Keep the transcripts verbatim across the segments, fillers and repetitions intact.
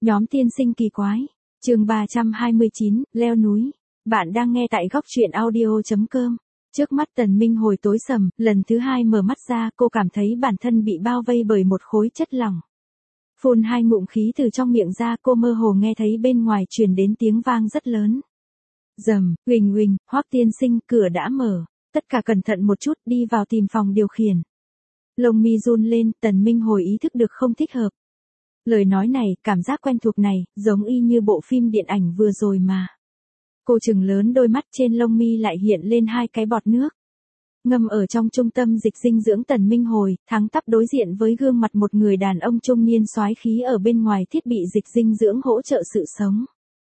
Nhóm tiên sinh kỳ quái. Chương ba trăm hai mươi chín, leo núi. Bạn đang nghe tại góc truyện audio chấm com. Trước mắt Tần Minh Hồi tối sầm, lần thứ hai mở mắt ra, cô cảm thấy bản thân bị bao vây bởi một khối chất lỏng. Phun hai ngụm khí từ trong miệng ra, cô mơ hồ nghe thấy bên ngoài truyền đến tiếng vang rất lớn. Rầm, huỳnh huỳnh, Hoắc tiên sinh, cửa đã mở. Tất cả cẩn thận một chút, đi vào tìm phòng điều khiển. Lông mi run lên, Tần Minh Hồi ý thức được không thích hợp. Lời nói này, cảm giác quen thuộc này, giống y như bộ phim điện ảnh vừa rồi mà. Cô trừng lớn đôi mắt, trên lông mi lại hiện lên hai cái bọt nước. Ngâm ở trong trung tâm dịch dinh dưỡng Tần Minh Hồi, thẳng tắp đối diện với gương mặt một người đàn ông trung niên soái khí ở bên ngoài thiết bị dịch dinh dưỡng hỗ trợ sự sống.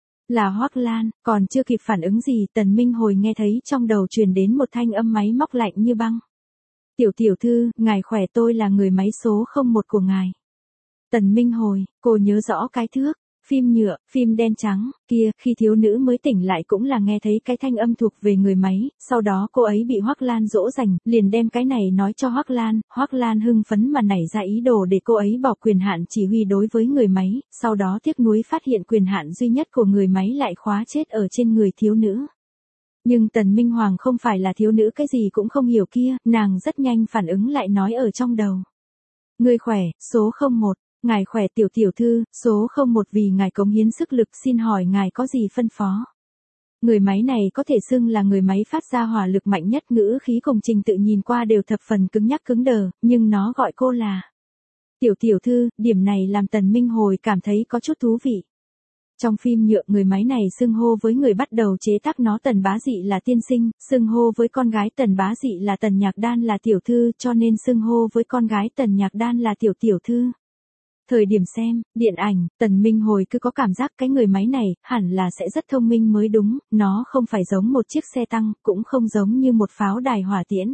Là Hoắc Lan, còn chưa kịp phản ứng gì, Tần Minh Hồi nghe thấy trong đầu truyền đến một thanh âm máy móc lạnh như băng. Tiểu tiểu thư, ngài khỏe, tôi là người máy số không một của ngài. Tần Minh Hồi, cô nhớ rõ cái thước, phim nhựa, phim đen trắng, kia, khi thiếu nữ mới tỉnh lại cũng là nghe thấy cái thanh âm thuộc về người máy, sau đó cô ấy bị Hoắc Lan dỗ dành, liền đem cái này nói cho Hoắc Lan, Hoắc Lan hưng phấn mà nảy ra ý đồ để cô ấy bỏ quyền hạn chỉ huy đối với người máy, sau đó tiếc nuối phát hiện quyền hạn duy nhất của người máy lại khóa chết ở trên người thiếu nữ. Nhưng Tần Minh Hoàng không phải là thiếu nữ cái gì cũng không hiểu kia, nàng rất nhanh phản ứng lại nói ở trong đầu. Người khỏe, số không một. Ngài khỏe tiểu tiểu thư, số không một vì ngài cống hiến sức lực, xin hỏi ngài có gì phân phó. Người máy này có thể xưng là người máy phát ra hỏa lực mạnh nhất, ngữ khí cùng trình tự nhìn qua đều thập phần cứng nhắc cứng đờ, nhưng nó gọi cô là tiểu tiểu thư, điểm này làm Tần Minh Hồi cảm thấy có chút thú vị. Trong phim nhựa, người máy này xưng hô với người bắt đầu chế tác nó Tần Bá Dị là tiên sinh, xưng hô với con gái Tần Bá Dị là Tần Nhạc Đan là tiểu thư, cho nên xưng hô với con gái Tần Nhạc Đan là tiểu tiểu thư. Thời điểm xem, điện ảnh, Tần Minh Hồi cứ có cảm giác cái người máy này, hẳn là sẽ rất thông minh mới đúng, nó không phải giống một chiếc xe tăng, cũng không giống như một pháo đài hỏa tiễn.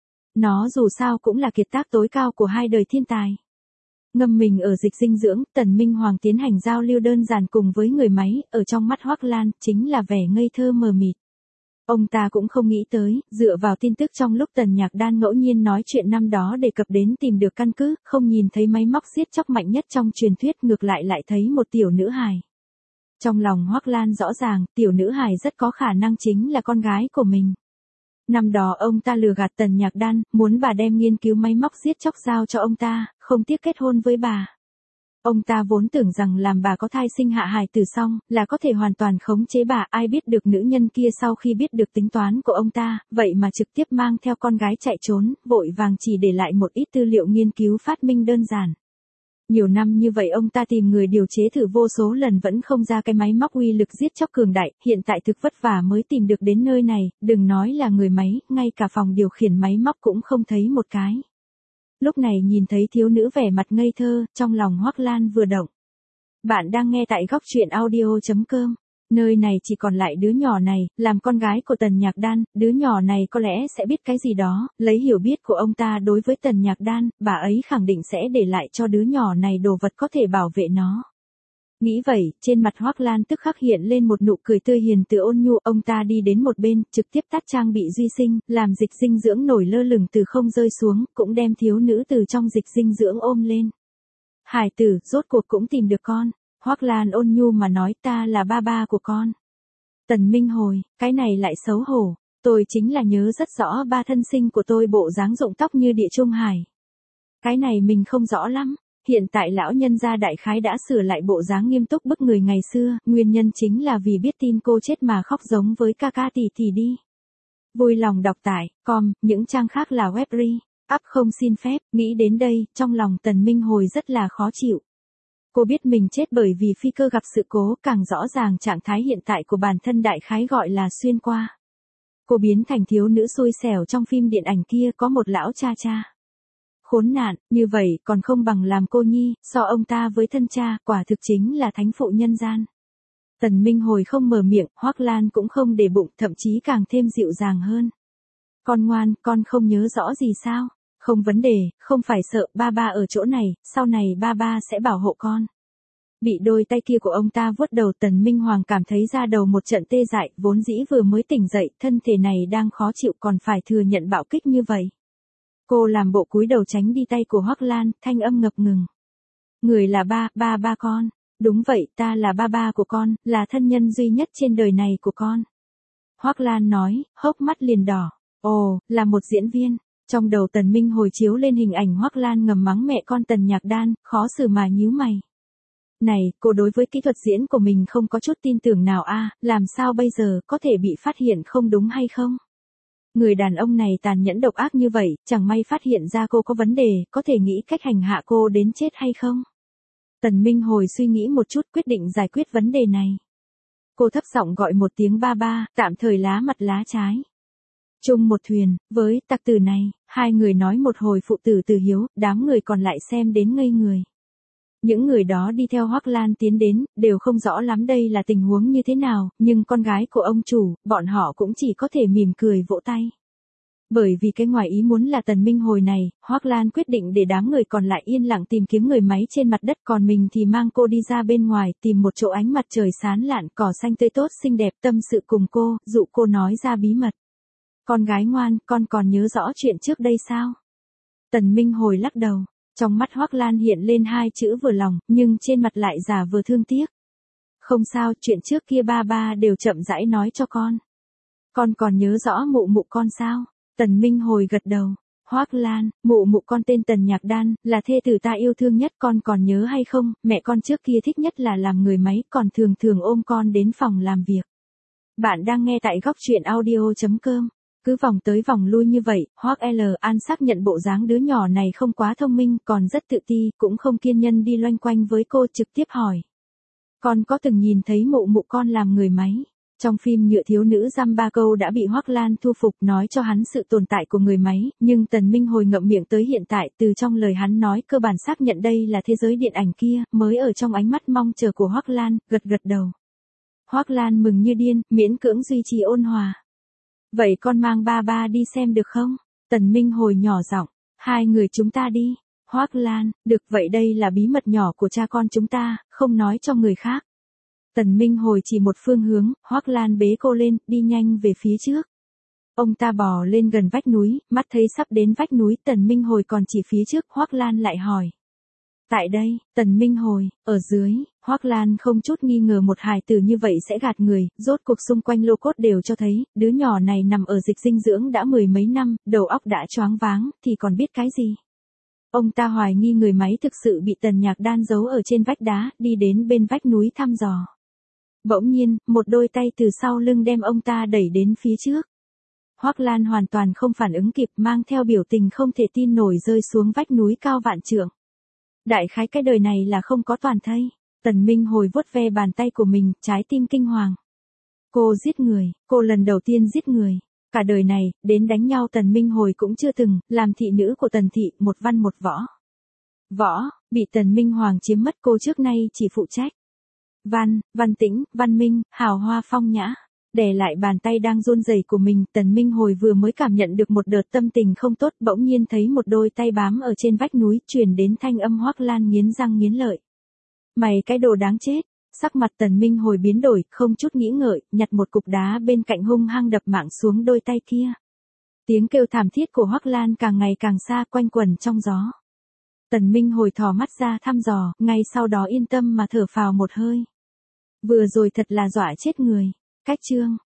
Nó dù sao cũng là kiệt tác tối cao của hai đời thiên tài. Ngâm mình ở dịch dinh dưỡng, Tần Minh Hoàng tiến hành giao lưu đơn giản cùng với người máy, ở trong mắt Hoắc Lan, chính là vẻ ngây thơ mờ mịt. Ông ta cũng không nghĩ tới, dựa vào tin tức trong lúc Tần Nhạc Đan ngẫu nhiên nói chuyện năm đó đề cập đến tìm được căn cứ, không nhìn thấy máy móc giết chóc mạnh nhất trong truyền thuyết, ngược lại lại thấy một tiểu nữ hài. Trong lòng Hoắc Lan rõ ràng, tiểu nữ hài rất có khả năng chính là con gái của mình. Năm đó ông ta lừa gạt Tần Nhạc Đan, muốn bà đem nghiên cứu máy móc giết chóc giao cho ông ta, không tiếc kết hôn với bà. Ông ta vốn tưởng rằng làm bà có thai sinh hạ hài tử xong, là có thể hoàn toàn khống chế bà, ai biết được nữ nhân kia sau khi biết được tính toán của ông ta, vậy mà trực tiếp mang theo con gái chạy trốn, vội vàng chỉ để lại một ít tư liệu nghiên cứu phát minh đơn giản. Nhiều năm như vậy ông ta tìm người điều chế thử vô số lần vẫn không ra cái máy móc uy lực giết chóc cường đại, hiện tại thực vất vả mới tìm được đến nơi này, đừng nói là người máy, ngay cả phòng điều khiển máy móc cũng không thấy một cái. Lúc này nhìn thấy thiếu nữ vẻ mặt ngây thơ, trong lòng Hoắc Lan vừa động. Bạn đang nghe tại góc truyện audio chấm com. Nơi này chỉ còn lại đứa nhỏ này, làm con gái của Tần Nhạc Đan, đứa nhỏ này có lẽ sẽ biết cái gì đó, lấy hiểu biết của ông ta đối với Tần Nhạc Đan, bà ấy khẳng định sẽ để lại cho đứa nhỏ này đồ vật có thể bảo vệ nó. Nghĩ vậy, trên mặt Hoắc Lan tức khắc hiện lên một nụ cười tươi hiền từ ôn nhu, ông ta đi đến một bên, trực tiếp tắt trang bị duy sinh, làm dịch dinh dưỡng nổi lơ lửng từ không rơi xuống, cũng đem thiếu nữ từ trong dịch dinh dưỡng ôm lên. Hải tử, rốt cuộc cũng tìm được con. Hoắc Lan ôn nhu mà nói, ta là ba ba của con. Tần Minh Hồi, cái này lại xấu hổ, tôi chính là nhớ rất rõ ba thân sinh của tôi bộ dáng rụng tóc như địa trung hải. Cái này mình không rõ lắm. Hiện tại lão nhân gia đại khái đã sửa lại bộ dáng nghiêm túc bức người ngày xưa, nguyên nhân chính là vì biết tin cô chết mà khóc giống với ca ca tỷ tỷ đi. Vui lòng đọc tải, com, những trang khác là web re, up không xin phép, nghĩ đến đây, trong lòng Tần Minh Hồi rất là khó chịu. Cô biết mình chết bởi vì phi cơ gặp sự cố, càng rõ ràng trạng thái hiện tại của bản thân đại khái gọi là xuyên qua. Cô biến thành thiếu nữ xui xẻo trong phim điện ảnh kia có một lão cha cha. Khốn nạn, như vậy còn không bằng làm cô nhi, so ông ta với thân cha, quả thực chính là thánh phụ nhân gian. Tần Minh Hồi không mở miệng, Hoắc Lan cũng không để bụng, thậm chí càng thêm dịu dàng hơn. Con ngoan, con không nhớ rõ gì sao? Không vấn đề, không phải sợ, ba ba ở chỗ này, sau này ba ba sẽ bảo hộ con. Bị đôi tay kia của ông ta vuốt đầu, Tần Minh Hoàng cảm thấy da đầu một trận tê dại, vốn dĩ vừa mới tỉnh dậy, thân thể này đang khó chịu còn phải thừa nhận bạo kích như vậy. Cô làm bộ cúi đầu tránh đi tay của Hoắc Lan, thanh âm ngập ngừng. Người là ba, ba ba con. Đúng vậy, ta là ba ba của con, là thân nhân duy nhất trên đời này của con. Hoắc Lan nói, hốc mắt liền đỏ. Ồ, là một diễn viên. Trong đầu Tần Minh hồi chiếu lên hình ảnh Hoắc Lan ngầm mắng mẹ con Tần Nhạc Đan, khó xử mà nhíu mày. Này, cô đối với kỹ thuật diễn của mình không có chút tin tưởng nào a, à, làm sao bây giờ có thể bị phát hiện không đúng hay không? Người đàn ông này tàn nhẫn độc ác như vậy, chẳng may phát hiện ra cô có vấn đề, có thể nghĩ cách hành hạ cô đến chết hay không? Tần Minh hồi suy nghĩ một chút quyết định giải quyết vấn đề này. Cô thấp giọng gọi một tiếng ba ba, tạm thời lá mặt lá trái. Chung một thuyền, với tặc tử này, hai người nói một hồi phụ tử từ hiếu, đám người còn lại xem đến ngây người. Những người đó đi theo Hoắc Lan tiến đến, đều không rõ lắm đây là tình huống như thế nào, nhưng con gái của ông chủ, bọn họ cũng chỉ có thể mỉm cười vỗ tay. Bởi vì cái ngoài ý muốn là Tần Minh hồi này, Hoắc Lan quyết định để đám người còn lại yên lặng tìm kiếm người máy trên mặt đất, còn mình thì mang cô đi ra bên ngoài, tìm một chỗ ánh mặt trời sáng lạn, cỏ xanh tươi tốt xinh đẹp, tâm sự cùng cô, dụ cô nói ra bí mật. Con gái ngoan, con còn nhớ rõ chuyện trước đây sao? Tần Minh hồi lắc đầu, trong mắt Hoắc Lan hiện lên hai chữ vừa lòng, nhưng trên mặt lại giả vừa thương tiếc. Không sao, chuyện trước kia ba ba đều chậm rãi nói cho con. Con còn nhớ rõ mụ mụ con sao? Tần Minh hồi gật đầu. Hoắc Lan, mụ mụ con tên Tần Nhạc Đan, là thê tử ta yêu thương nhất, con còn nhớ hay không? Mẹ con trước kia thích nhất là làm người máy, còn thường thường ôm con đến phòng làm việc. Bạn đang nghe tại góc truyện audio chấm com. Cứ vòng tới vòng lui như vậy, Hoắc L. An xác nhận bộ dáng đứa nhỏ này không quá thông minh, còn rất tự ti, cũng không kiên nhẫn đi loanh quanh với cô, trực tiếp hỏi. Con có từng nhìn thấy mụ mụ con làm người máy? Trong phim Nhựa thiếu nữ dăm ba câu đã bị Hoắc Lan thu phục nói cho hắn sự tồn tại của người máy, nhưng Tần Minh hồi ngậm miệng tới hiện tại, từ trong lời hắn nói cơ bản xác nhận đây là thế giới điện ảnh kia, mới ở trong ánh mắt mong chờ của Hoắc Lan, gật gật đầu. Hoắc Lan mừng như điên, miễn cưỡng duy trì ôn hòa. Vậy con mang ba ba đi xem được không? Tần Minh hồi nhỏ giọng, hai người chúng ta đi. Hoắc Lan, được, vậy đây là bí mật nhỏ của cha con chúng ta, không nói cho người khác. Tần Minh hồi chỉ một phương hướng, Hoắc Lan bế cô lên, đi nhanh về phía trước. Ông ta bò lên gần vách núi, mắt thấy sắp đến vách núi, Tần Minh hồi còn chỉ phía trước, Hoắc Lan lại hỏi. Tại đây, Tần Minh hồi, ở dưới, Hoắc Lan không chút nghi ngờ một hài tử như vậy sẽ gạt người, rốt cuộc xung quanh lô cốt đều cho thấy, đứa nhỏ này nằm ở dịch dinh dưỡng đã mười mấy năm, đầu óc đã choáng váng, thì còn biết cái gì. Ông ta hoài nghi người máy thực sự bị Tần Nhạc Đan giấu ở trên vách đá, đi đến bên vách núi thăm dò. Bỗng nhiên, một đôi tay từ sau lưng đem ông ta đẩy đến phía trước. Hoắc Lan hoàn toàn không phản ứng kịp, mang theo biểu tình không thể tin nổi rơi xuống vách núi cao vạn trượng. Đại khái cái đời này là không có toàn thây. Tần Minh hồi vuốt ve bàn tay của mình, trái tim kinh hoàng. Cô giết người, cô lần đầu tiên giết người. Cả đời này, đến đánh nhau Tần Minh hồi cũng chưa từng, làm thị nữ của Tần thị, một văn một võ. Võ, bị Tần Minh Hoàng chiếm mất, cô trước nay chỉ phụ trách. Văn, văn tĩnh, văn minh, hào hoa phong nhã. Đè lại bàn tay đang run rẩy của mình, Tần Minh hồi vừa mới cảm nhận được một đợt tâm tình không tốt, bỗng nhiên thấy một đôi tay bám ở trên vách núi, truyền đến thanh âm Hoắc Lan nghiến răng nghiến lợi. Mày cái đồ đáng chết. Sắc mặt Tần Minh hồi biến đổi, không chút nghĩ ngợi, nhặt một cục đá bên cạnh hung hăng đập mạng xuống đôi tay kia. Tiếng kêu thảm thiết của Hoắc Lan càng ngày càng xa, quanh quẩn trong gió. Tần Minh hồi thò mắt ra thăm dò, ngay sau đó yên tâm mà thở phào một hơi. Vừa rồi thật là dọa chết người. Cách chương